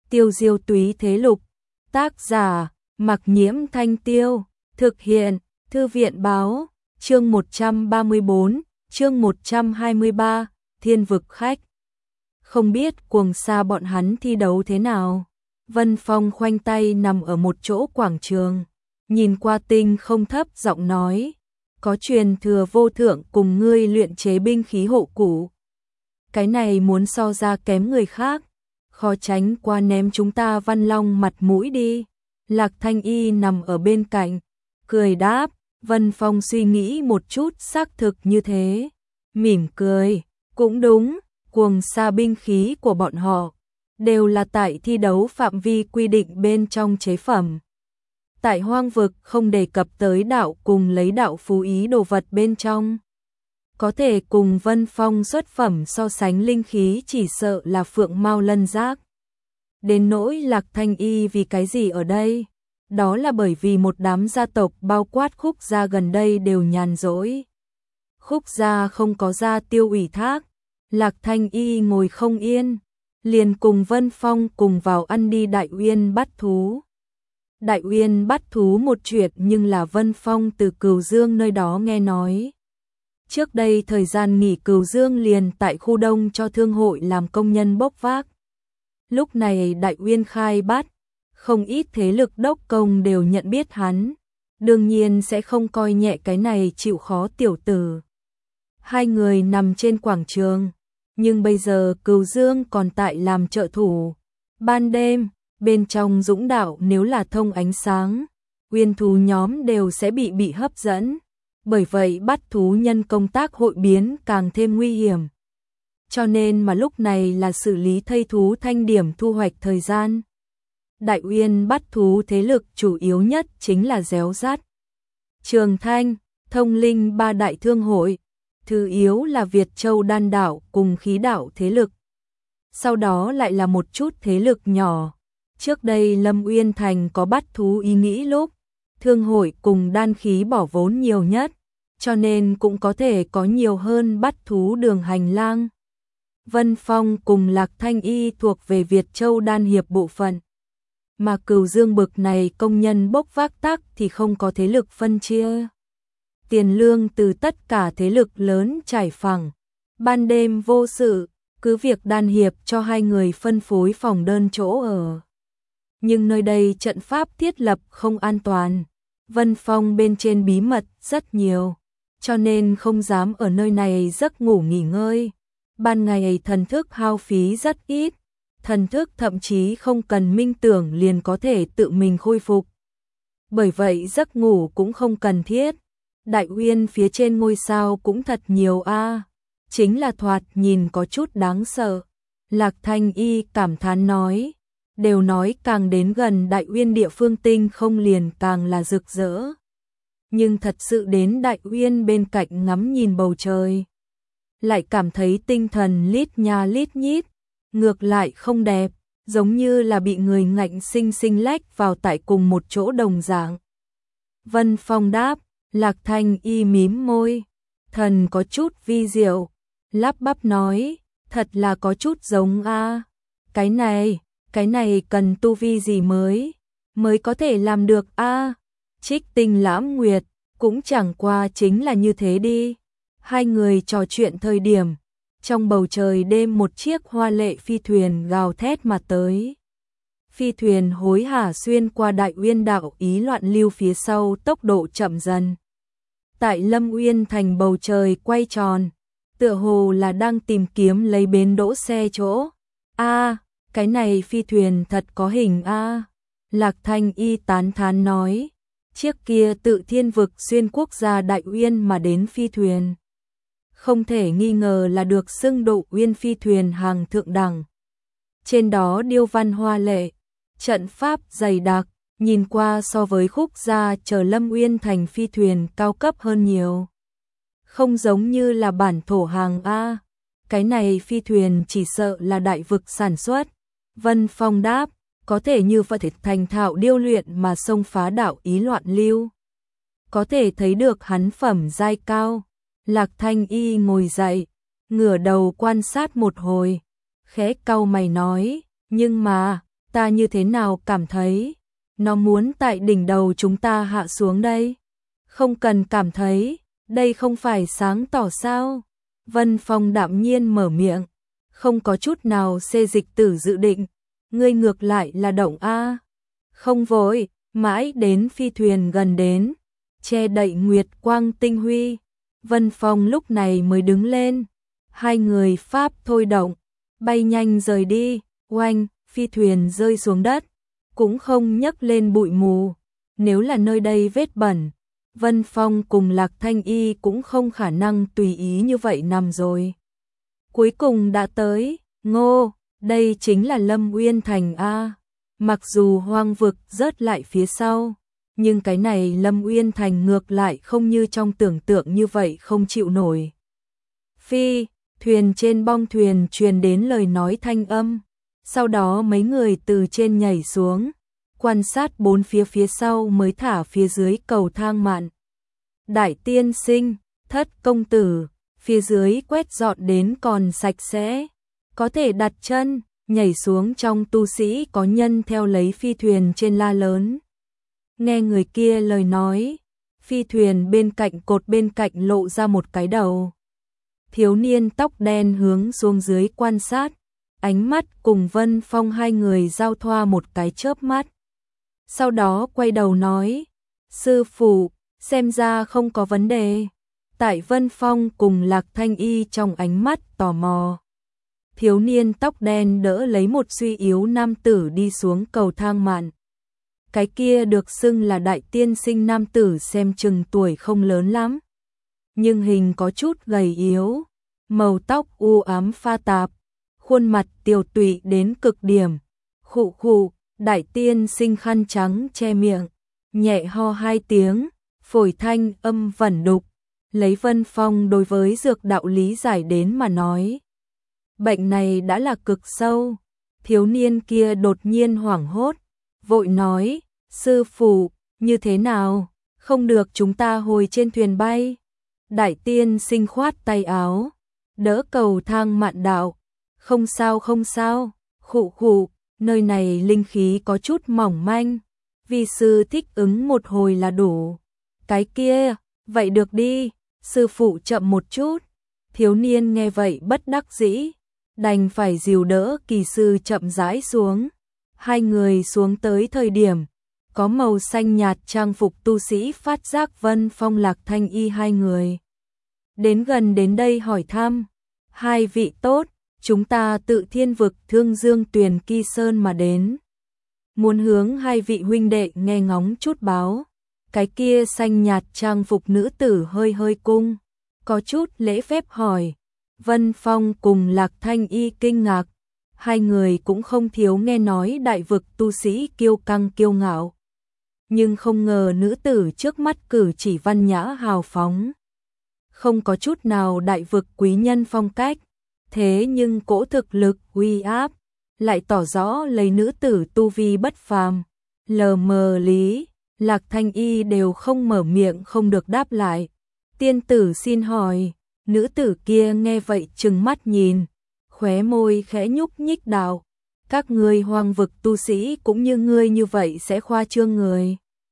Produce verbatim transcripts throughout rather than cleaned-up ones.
Tiêu diêu túy thế lục. Tác giả, Mặc Nhiễm Thanh Tiêu. Thực hiện, Thư viện báo. Chương một trăm ba mươi bốn, chương một trăm hai mươi ba, Thiên vực khách. Không biết cuồng sa bọn hắn thi đấu thế nào. Vân Phong khoanh tay nằm ở một chỗ quảng trường, nhìn qua tinh không thấp giọng nói, có truyền thừa vô thượng cùng ngươi luyện chế binh khí hộ cụ. Cái này muốn so ra kém người khác, khó tránh qua ném chúng ta Văn Long mặt mũi đi. Lạc Thanh Y nằm ở bên cạnh, cười đáp. Vân Phong suy nghĩ một chút, xác thực như thế, mỉm cười, cũng đúng, cuồng sa binh khí của bọn họ đều là tại thi đấu phạm vi quy định bên trong chế phẩm. Tại hoang vực không đề cập tới đạo cùng lấy đạo phú ý đồ vật bên trong. Có thể cùng Vân Phong xuất phẩm so sánh linh khí chỉ sợ là phượng mao lân giác. Đến nỗi Lạc Thanh Y vì cái gì ở đây? Đó là bởi vì một đám gia tộc bao quát Khúc gia gần đây đều nhàn rỗi. Khúc gia không có gia tiêu ủy thác, Lạc Thanh Y ngồi không yên, liền cùng Vân Phong cùng vào ăn đi Đại Uyên bắt thú. Đại Uyên bắt thú một chuyện nhưng là Vân Phong từ Cửu Dương nơi đó nghe nói. Trước đây thời gian nghỉ Cửu Dương liền tại khu đông cho thương hội làm công nhân bốc vác. Lúc này Đại Uyên khai bắt, không ít thế lực đốc công đều nhận biết hắn, đương nhiên sẽ không coi nhẹ cái này chịu khó tiểu tử. Hai người nằm trên quảng trường, nhưng bây giờ Cửu Dương còn tại làm trợ thủ. Ban đêm, bên trong dũng đạo nếu là thông ánh sáng, uyên thú nhóm đều sẽ bị bị hấp dẫn, bởi vậy bắt thú nhân công tác hội biến càng thêm nguy hiểm. Cho nên mà lúc này là xử lý thây thú thanh điểm thu hoạch thời gian. Đại Uyên bắt thú thế lực chủ yếu nhất chính là Réo Rắt, Trường Thanh, Thông Linh ba đại thương hội, thứ yếu là Việt Châu đan đạo cùng khí đạo thế lực. Sau đó lại là một chút thế lực nhỏ. Trước đây Lâm Uyên Thành có bắt thú ý nghĩ lúc, thương hội cùng đan khí bỏ vốn nhiều nhất, cho nên cũng có thể có nhiều hơn bắt thú đường hành lang. Vân Phong cùng Lạc Thanh Y thuộc về Việt Châu đan hiệp bộ phận. Mà Cửu Dương bực này công nhân bốc vác tác thì không có thế lực phân chia. Tiền lương từ tất cả thế lực lớn trải phẳng. Ban đêm vô sự, cứ việc đan hiệp cho hai người phân phối phòng đơn chỗ ở. Nhưng nơi đây trận pháp thiết lập không an toàn. Vân Phong bên trên bí mật rất nhiều, cho nên không dám ở nơi này giấc ngủ nghỉ ngơi. Ban ngày thần thức hao phí rất ít. Thần thức thậm chí không cần minh tưởng liền có thể tự mình khôi phục. Bởi vậy giấc ngủ cũng không cần thiết. Đại Uyên phía trên ngôi sao cũng thật nhiều a, à. Chính là thoạt nhìn có chút đáng sợ. Lạc Thanh Y cảm thán nói, đều nói càng đến gần Đại Uyên địa phương tinh không liền càng là rực rỡ. Nhưng thật sự đến Đại Uyên bên cạnh ngắm nhìn bầu trời, lại cảm thấy tinh thần lít nha lít nhít. Ngược lại không đẹp, giống như là bị người ngạnh sinh sinh lách vào tại cùng một chỗ đồng dạng. Vân Phong đáp, Lạc Thanh Y mím môi, thần có chút vi diệu, lắp bắp nói, thật là có chút giống a. Cái này, cái này cần tu vi gì mới, mới có thể làm được a? Trích Tinh Lãm Nguyệt, cũng chẳng qua chính là như thế đi. Hai người trò chuyện thời điểm, trong bầu trời đêm một chiếc hoa lệ phi thuyền gào thét mà tới. Phi thuyền hối hả xuyên qua Đại Uyên đạo ý loạn lưu phía sau, tốc độ chậm dần. Tại Lâm Uyên thành bầu trời quay tròn, tựa hồ là đang tìm kiếm lấy bến đỗ xe chỗ. A, cái này phi thuyền thật có hình a. Lạc Thanh Y tán thán nói, chiếc kia tự thiên vực xuyên quốc gia Đại Uyên mà đến phi thuyền, không thể nghi ngờ là được xưng độ Uyên phi thuyền hàng thượng đẳng. Trên đó điêu văn hoa lệ, trận pháp dày đặc, nhìn qua so với Khúc gia chờ Lâm Uyên thành phi thuyền cao cấp hơn nhiều. Không giống như là bản thổ hàng a. Cái này phi thuyền chỉ sợ là đại vực sản xuất. Vân Phong đáp, có thể như vậy thành thạo điêu luyện mà xông phá đạo ý loạn lưu. Có thể thấy được hắn phẩm giai cao. Lạc Thanh Y ngồi dậy, ngửa đầu quan sát một hồi, khẽ cau mày nói, nhưng mà, ta như thế nào cảm thấy nó muốn tại đỉnh đầu chúng ta hạ xuống đây? Không cần cảm thấy, đây không phải sáng tỏ sao? Vân Phong đạm nhiên mở miệng, không có chút nào xê dịch tử dự định, ngươi ngược lại là động a. Không vội, mãi đến phi thuyền gần đến, che đậy nguyệt quang tinh huy, Vân Phong lúc này mới đứng lên, hai người pháp thôi động, bay nhanh rời đi, oanh, phi thuyền rơi xuống đất, cũng không nhấc lên bụi mù, nếu là nơi đây vết bẩn, Vân Phong cùng Lạc Thanh Y cũng không khả năng tùy ý như vậy nằm rồi. Cuối cùng đã tới, ngô, đây chính là Lâm Uyên Thành a. Mặc dù hoang vực rớt lại phía sau, nhưng cái này Lâm Uyên Thành ngược lại không như trong tưởng tượng như vậy không chịu nổi. Phi, thuyền trên bong thuyền truyền đến lời nói thanh âm, sau đó mấy người từ trên nhảy xuống, quan sát bốn phía phía sau mới thả phía dưới cầu thang mạn. Đại tiên sinh, thất công tử, phía dưới quét dọn đến còn sạch sẽ, có thể đặt chân, nhảy xuống trong tu sĩ có nhân theo lấy phi thuyền trên la lớn. Nghe người kia lời nói, phi thuyền bên cạnh cột bên cạnh lộ ra một cái đầu. Thiếu niên tóc đen hướng xuống dưới quan sát, ánh mắt cùng Vân Phong hai người giao thoa một cái chớp mắt. Sau đó quay đầu nói, sư phụ, xem ra không có vấn đề. Tại Vân Phong cùng Lạc Thanh Y trong ánh mắt tò mò. Thiếu niên tóc đen đỡ lấy một suy yếu nam tử đi xuống cầu thang mạn. Cái kia được xưng là đại tiên sinh nam tử xem chừng tuổi không lớn lắm, nhưng hình có chút gầy yếu, màu tóc u ám pha tạp, khuôn mặt tiều tụy đến cực điểm. Khụ khụ, đại tiên sinh khăn trắng che miệng, nhẹ ho hai tiếng, phổi thanh âm vẩn đục, lấy Vân Phong đối với dược đạo lý giải đến mà nói. Bệnh này đã là cực sâu. Thiếu niên kia đột nhiên hoảng hốt, vội nói, sư phụ, như thế nào, không được chúng ta hồi trên thuyền bay. Đại tiên sinh khoát tay áo, đỡ cầu thang mạn đạo, không sao không sao, khụ khụ, nơi này linh khí có chút mỏng manh, vi sư thích ứng một hồi là đủ. Cái kia, vậy được đi, sư phụ chậm một chút. Thiếu niên nghe vậy bất đắc dĩ, đành phải dìu đỡ kỳ sư chậm rãi xuống. Hai người xuống tới thời điểm, có màu xanh nhạt trang phục tu sĩ phát giác Vân Phong Lạc Thanh Y hai người. Đến gần đến đây hỏi thăm, hai vị tốt, chúng ta tự thiên vực Thương Dương Tuyền Kỳ Sơn mà đến. Muốn hướng hai vị huynh đệ nghe ngóng chút báo. Cái kia xanh nhạt trang phục nữ tử hơi hơi cung, có chút lễ phép hỏi. Vân Phong cùng Lạc Thanh Y kinh ngạc, hai người cũng không thiếu nghe nói đại vực tu sĩ kiêu căng kiêu ngạo. Nhưng không ngờ nữ tử trước mắt cử chỉ văn nhã hào phóng, không có chút nào đại vực quý nhân phong cách, thế nhưng cỗ thực lực uy áp lại tỏ rõ lấy nữ tử tu vi bất phàm. Lờ mờ lý, Lạc Thanh Y đều không mở miệng không được đáp lại. Tiên tử xin hỏi. Nữ tử kia nghe vậy trừng mắt nhìn, khóe môi khẽ nhúc nhích đạo, các ngươi hoang vực tu sĩ cũng như ngươi như vậy sẽ khoa trương người.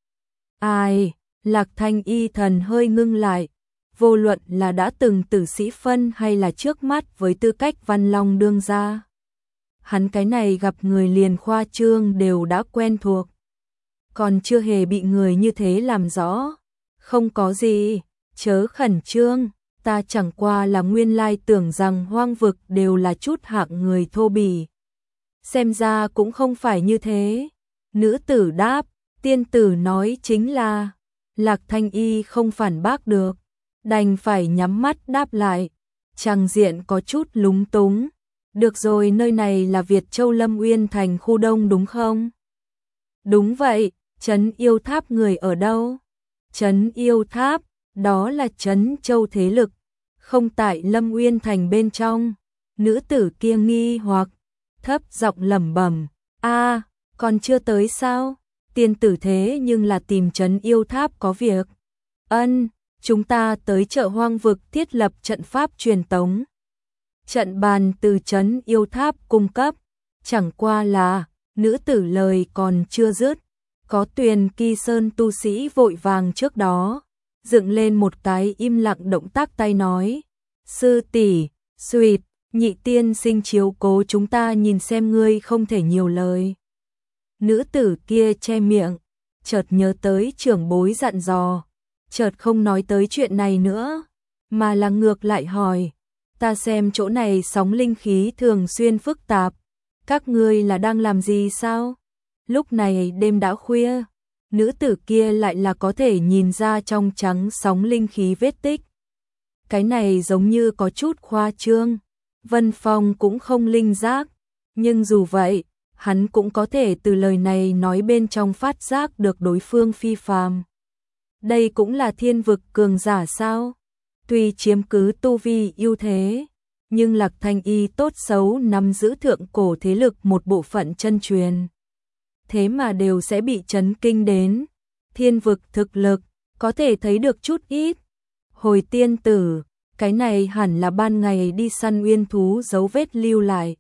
Ai, Lạc Thanh Y thần hơi ngưng lại, vô luận là đã từng tử sĩ phân hay là trước mắt với tư cách Văn Long đương gia. Hắn cái này gặp người liền khoa trương đều đã quen thuộc, còn chưa hề bị người như thế làm rõ. Không có gì, chớ khẩn trương. Ta chẳng qua là nguyên lai tưởng rằng hoang vực đều là chút hạng người thô bỉ. Xem ra cũng không phải như thế. Nữ tử đáp, tiên tử nói chính là. Lạc Thanh Y không phản bác được, đành phải nhắm mắt đáp lại. Tràng diện có chút lúng túng. Được rồi, nơi này là Việt Châu Lâm Uyên Thành khu đông đúng không? Đúng vậy, trấn yêu tháp người ở đâu? Trấn yêu tháp, đó là trấn châu thế lực, không tại Lâm Uyên Thành bên trong. Nữ tử kia nghi hoặc, thấp giọng lẩm bẩm, a, còn chưa tới sao? Tiên tử thế nhưng là tìm trấn yêu tháp có việc. Ân, chúng ta tới chợ hoang vực thiết lập trận pháp truyền tống. Trận bàn từ trấn yêu tháp cung cấp, chẳng qua là Nữ tử lời còn chưa dứt, có Tuyền Kỳ Sơn tu sĩ vội vàng trước đó, dựng lên một cái im lặng động tác tay nói, sư tỷ, suỵt, nhị tiên sinh chiếu cố chúng ta nhìn xem ngươi không thể nhiều lời. Nữ tử kia che miệng, chợt nhớ tới trưởng bối dặn dò, chợt không nói tới chuyện này nữa, mà là ngược lại hỏi, ta xem chỗ này sóng linh khí thường xuyên phức tạp, các ngươi là đang làm gì sao? Lúc này đêm đã khuya, nữ tử kia lại là có thể nhìn ra trong trắng sóng linh khí vết tích. Cái này giống như có chút khoa trương, Vân Phong cũng không linh giác, nhưng dù vậy, hắn cũng có thể từ lời này nói bên trong phát giác được đối phương phi phàm. Đây cũng là thiên vực cường giả sao? Tuy chiếm cứ tu vi ưu thế, nhưng Lạc Thanh Y tốt xấu nắm giữ thượng cổ thế lực một bộ phận chân truyền. Thế mà đều sẽ bị chấn kinh đến. Thiên vực thực lực, có thể thấy được chút ít. Hồi tiên tử, cái này hẳn là ban ngày đi săn uyên thú dấu vết lưu lại.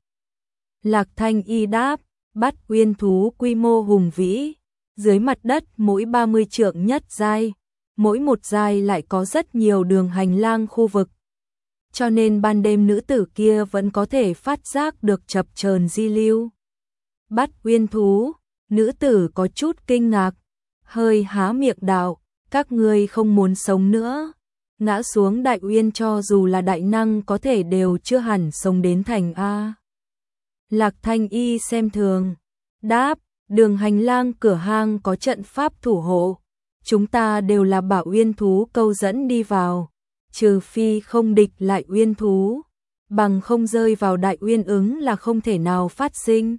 Lạc Thanh Y đáp, bắt uyên thú quy mô hùng vĩ, dưới mặt đất mỗi ba mươi trượng nhất giai, mỗi một giai lại có rất nhiều đường hành lang khu vực. Cho nên ban đêm nữ tử kia vẫn có thể phát giác được chập chờn di lưu. Bắt uyên thú, nữ tử có chút kinh ngạc, hơi há miệng đạo, các ngươi không muốn sống nữa. Ngã xuống đại uyên cho dù là đại năng có thể đều chưa hẳn sống đến thành A. Lạc Thanh Y xem thường, đáp, đường hành lang cửa hang có trận pháp thủ hộ, chúng ta đều là bảo uyên thú câu dẫn đi vào, trừ phi không địch lại uyên thú, bằng không rơi vào đại uyên ứng là không thể nào phát sinh.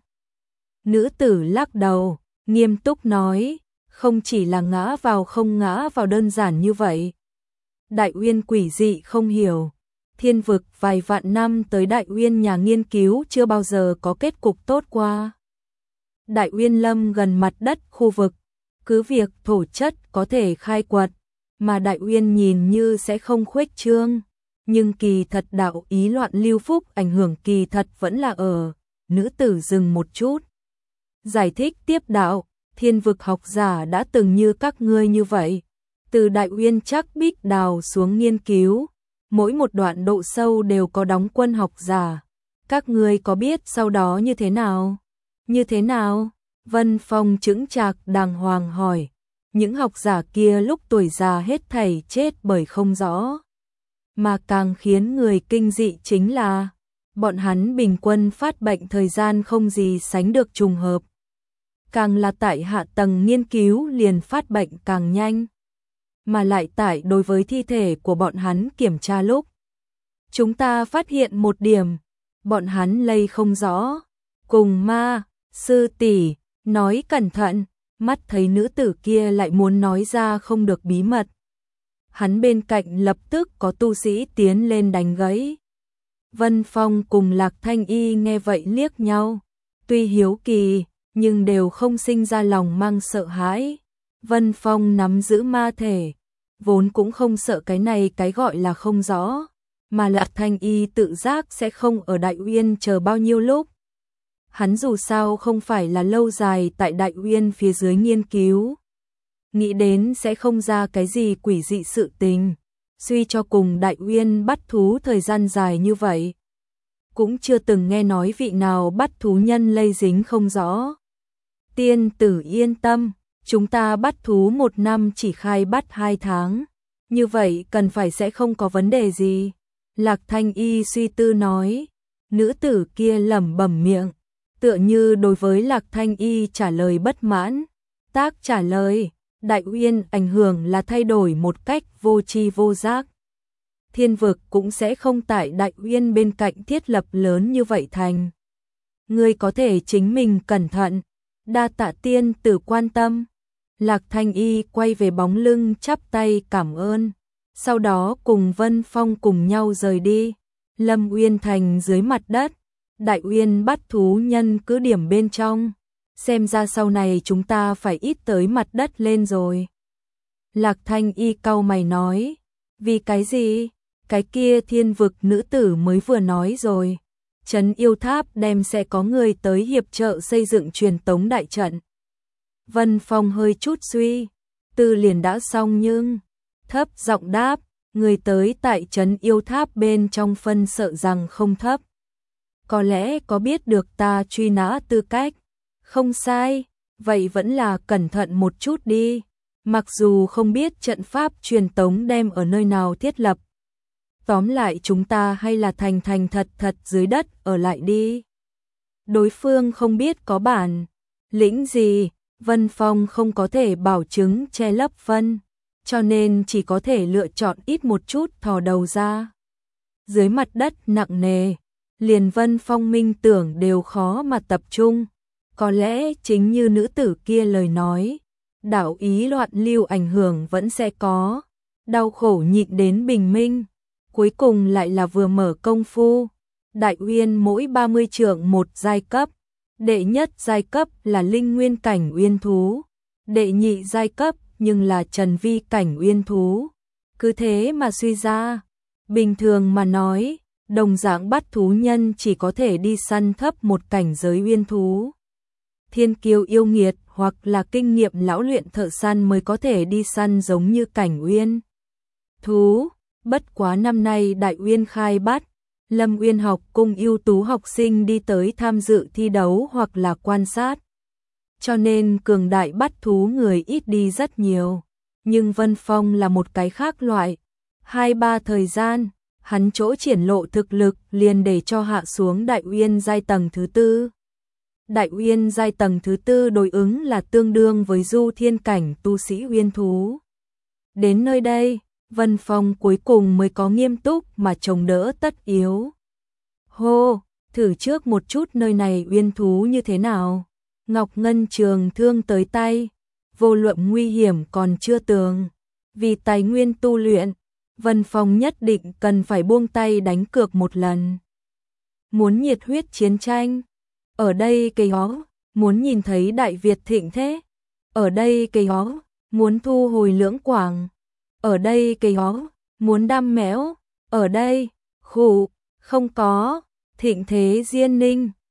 Nữ tử lắc đầu, nghiêm túc nói, không chỉ là ngã vào không ngã vào đơn giản như vậy. Đại uyên quỷ dị không hiểu, thiên vực vài vạn năm tới đại uyên nhà nghiên cứu chưa bao giờ có kết cục tốt qua. Đại uyên lâm gần mặt đất khu vực, cứ việc thổ chất có thể khai quật, mà đại uyên nhìn như sẽ không khuếch trương, nhưng kỳ thật đạo ý loạn lưu phúc ảnh hưởng kỳ thật vẫn là ở. Nữ tử dừng một chút, giải thích tiếp đạo, thiên vực học giả đã từng như các ngươi như vậy, từ đại uyên chắc bích đào xuống nghiên cứu, mỗi một đoạn độ sâu đều có đóng quân học giả. Các ngươi có biết sau đó như thế nào? Như thế nào? Vân Phong chững chạc đàng hoàng hỏi. Những học giả kia lúc tuổi già hết thảy chết bởi không rõ. Mà càng khiến người kinh dị chính là, bọn hắn bình quân phát bệnh thời gian không gì sánh được trùng hợp. Càng là tại hạ tầng nghiên cứu liền phát bệnh càng nhanh. Mà lại tại đối với thi thể của bọn hắn kiểm tra lúc, chúng ta phát hiện một điểm, bọn hắn lây không rõ, cùng ma, sư tỷ, nói cẩn thận, mắt thấy nữ tử kia lại muốn nói ra không được bí mật. Hắn bên cạnh lập tức có tu sĩ tiến lên đánh gãy. Vân Phong cùng Lạc Thanh Y nghe vậy liếc nhau, tuy hiếu kỳ, nhưng đều không sinh ra lòng mang sợ hãi. Vân Phong nắm giữ ma thể, vốn cũng không sợ cái này cái gọi là không rõ, mà Lạc Thanh Y tự giác sẽ không ở Đại Uyên chờ bao nhiêu lúc. Hắn dù sao không phải là lâu dài tại Đại Uyên phía dưới nghiên cứu, nghĩ đến sẽ không ra cái gì quỷ dị sự tình, suy cho cùng Đại Uyên bắt thú thời gian dài như vậy, cũng chưa từng nghe nói vị nào bắt thú nhân lây dính không rõ. Tiên tử yên tâm, chúng ta bắt thú một năm chỉ khai bắt hai tháng, như vậy cần phải sẽ không có vấn đề gì. Lạc Thanh Y suy tư nói, nữ tử kia lẩm bẩm miệng, tựa như đối với Lạc Thanh Y trả lời bất mãn. Tác trả lời, Đại Uyên ảnh hưởng là thay đổi một cách vô tri vô giác. Thiên vực cũng sẽ không tại Đại Uyên bên cạnh thiết lập lớn như vậy thành. Ngươi có thể chính mình cẩn thận, đa tạ tiên tử quan tâm. Lạc Thanh Y quay về bóng lưng chắp tay cảm ơn, sau đó cùng Vân Phong cùng nhau rời đi. Lâm Uyên Thành dưới mặt đất, Đại Uyên bắt thú nhân cứ điểm bên trong, xem ra sau này chúng ta phải ít tới mặt đất lên rồi. Lạc Thanh Y cau mày nói, vì cái gì? Cái kia thiên vực nữ tử mới vừa nói rồi, trấn yêu tháp đem sẽ có người tới hiệp trợ xây dựng truyền tống đại trận. Vân Phong hơi chút suy, tư liền đã xong nhưng thấp giọng đáp, người tới tại trấn yêu tháp bên trong phân sợ rằng không thấp. Có lẽ có biết được ta truy nã tư cách. Không sai, vậy vẫn là cẩn thận một chút đi. Mặc dù không biết trận pháp truyền tống đem ở nơi nào thiết lập. Tóm lại chúng ta hay là thành thành thật thật dưới đất ở lại đi. Đối phương không biết có bản lĩnh gì, Vân Phong không có thể bảo chứng che lấp phân, cho nên chỉ có thể lựa chọn ít một chút thò đầu ra. Dưới mặt đất nặng nề, liền Vân Phong minh tưởng đều khó mà tập trung. Có lẽ chính như nữ tử kia lời nói, đạo ý loạn lưu ảnh hưởng vẫn sẽ có, đau khổ nhịn đến bình minh. Cuối cùng lại là vừa mở công phu, Đại Uyên mỗi ba mươi trượng một giai cấp, đệ nhất giai cấp là linh nguyên cảnh uyên thú, đệ nhị giai cấp nhưng là trần vi cảnh uyên thú. Cứ thế mà suy ra, bình thường mà nói, đồng dạng bắt thú nhân chỉ có thể đi săn thấp một cảnh giới uyên thú. Thiên kiêu yêu nghiệt hoặc là kinh nghiệm lão luyện thợ săn mới có thể đi săn giống như cảnh uyên thú. Bất quá năm nay Đại Uyên khai bắt, Lâm Uyên học cung ưu tú học sinh đi tới tham dự thi đấu hoặc là quan sát. Cho nên cường đại bắt thú người ít đi rất nhiều. Nhưng Vân Phong là một cái khác loại. Hai ba thời gian, hắn chỗ triển lộ thực lực liền để cho hạ xuống Đại Uyên giai tầng thứ tư. Đại Uyên giai tầng thứ tư đối ứng là tương đương với du thiên cảnh tu sĩ uyên thú. Đến nơi đây, Vân Phong cuối cùng mới có nghiêm túc mà chống đỡ tất yếu. Hô, thử trước một chút nơi này uyên thú như thế nào. Ngọc Ngân trường thương tới tay, vô luận nguy hiểm còn chưa tường. Vì tài nguyên tu luyện, Vân Phong nhất định cần phải buông tay đánh cược một lần. Muốn nhiệt huyết chiến tranh, ở đây cây hó, muốn nhìn thấy Đại Việt thịnh thế. Ở đây cây hó, muốn thu hồi lưỡng quảng. Ở đây cây hó, muốn đam méo. Ở đây, khủ, không có, thịnh thế diên ninh.